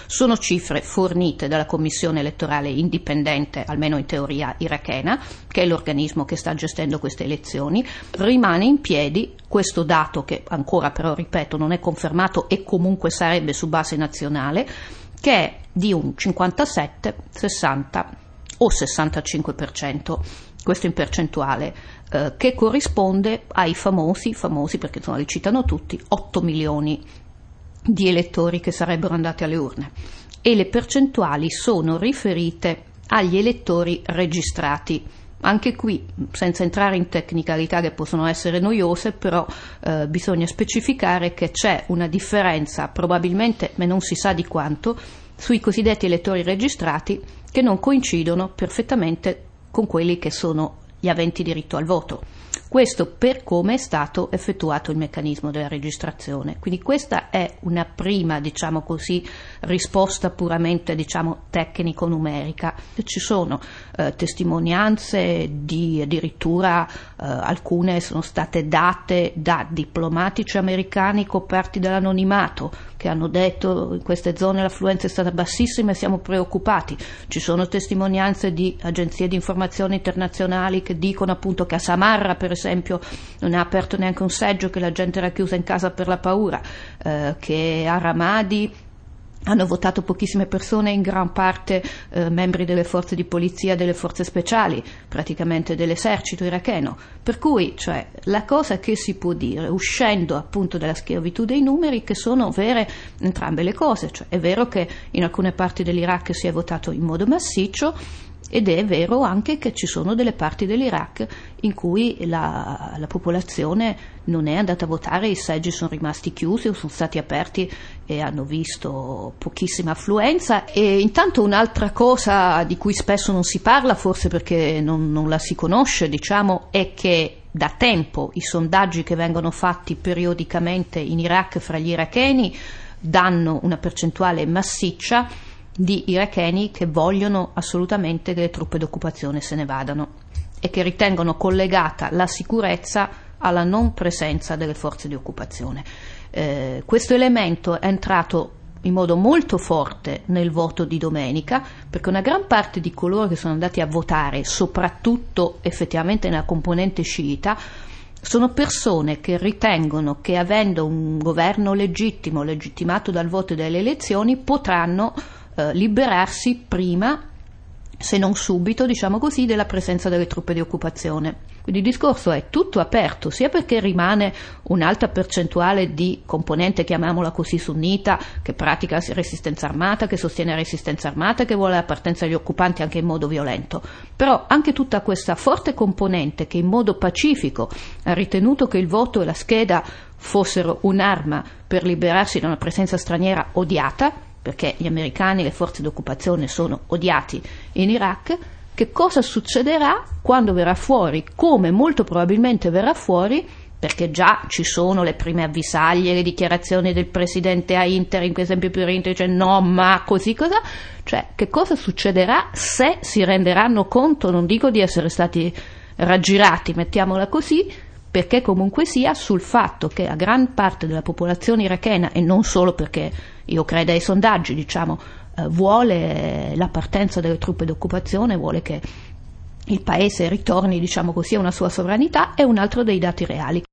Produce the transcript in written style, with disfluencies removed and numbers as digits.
Sono cifre fornite dalla Commissione elettorale indipendente, almeno in teoria irachena, che è l'organismo che sta gestendo queste elezioni. Rimane in piedi questo dato che ancora però, ripeto, non è confermato e comunque sarebbe su base nazionale, che è di un 57, 60 o 65%, questo in percentuale, che corrisponde ai famosi perché insomma li citano tutti, 8 milioni di elettori che sarebbero andati alle urne, e le percentuali sono riferite agli elettori registrati. Anche qui, senza entrare in tecnicalità che possono essere noiose, però bisogna specificare che c'è una differenza, probabilmente, ma non si sa di quanto, sui cosiddetti elettori registrati che non coincidono perfettamente con quelli che sono gli aventi diritto al voto. Questo per come è stato effettuato il meccanismo della registrazione. Quindi questa è una prima, diciamo così, risposta puramente, diciamo, tecnico-numerica. Ci sono testimonianze di addirittura alcune sono state date da diplomatici americani coperti dall'anonimato, che hanno detto in queste zone l'affluenza è stata bassissima e siamo preoccupati. Ci sono testimonianze di agenzie di informazione internazionali che dicono appunto che a Samarra, per esempio, non è aperto neanche un seggio, che la gente era chiusa in casa per la paura, che a Ramadi hanno votato pochissime persone, in gran parte membri delle forze di polizia, delle forze speciali, praticamente dell'esercito iracheno. Per cui, cioè, la cosa che si può dire, uscendo appunto dalla schiavitù dei numeri, che sono vere entrambe le cose. Cioè, è vero che in alcune parti dell'Iraq si è votato in modo massiccio, ed è vero anche che ci sono delle parti dell'Iraq in cui la popolazione non è andata a votare, i seggi sono rimasti chiusi o sono stati aperti e hanno visto pochissima affluenza. E intanto un'altra cosa di cui spesso non si parla, forse perché non la si conosce, diciamo, è che da tempo i sondaggi che vengono fatti periodicamente in Iraq fra gli iracheni danno una percentuale massiccia di iracheni che vogliono assolutamente che le truppe d'occupazione se ne vadano e che ritengono collegata la sicurezza alla non presenza delle forze di occupazione. Questo elemento è entrato in modo molto forte nel voto di domenica, perché una gran parte di coloro che sono andati a votare, soprattutto effettivamente nella componente sciita, sono persone che ritengono che, avendo un governo legittimo, legittimato dal voto e dalle elezioni, potranno liberarsi prima, se non subito, diciamo così, della presenza delle truppe di occupazione. Quindi il discorso è tutto aperto, sia perché rimane un'alta percentuale di componente, chiamiamola così, sunnita, che pratica resistenza armata, che sostiene la resistenza armata, che vuole la partenza degli occupanti anche in modo violento, però anche tutta questa forte componente che in modo pacifico ha ritenuto che il voto e la scheda fossero un'arma per liberarsi da una presenza straniera odiata, perché gli americani e le forze d'occupazione sono odiati in Iraq. Che cosa succederà quando verrà fuori, come molto probabilmente verrà fuori, perché già ci sono le prime avvisaglie, le dichiarazioni del presidente a interim, per esempio più recente, dice no, ma così cosa, cioè che cosa succederà se si renderanno conto, non dico di essere stati raggirati, mettiamola così, perché comunque sia, sul fatto che a gran parte della popolazione irachena, e non solo perché io credo ai sondaggi, diciamo, vuole la partenza delle truppe d'occupazione, vuole che il paese ritorni, diciamo così, a una sua sovranità, è un altro dei dati reali.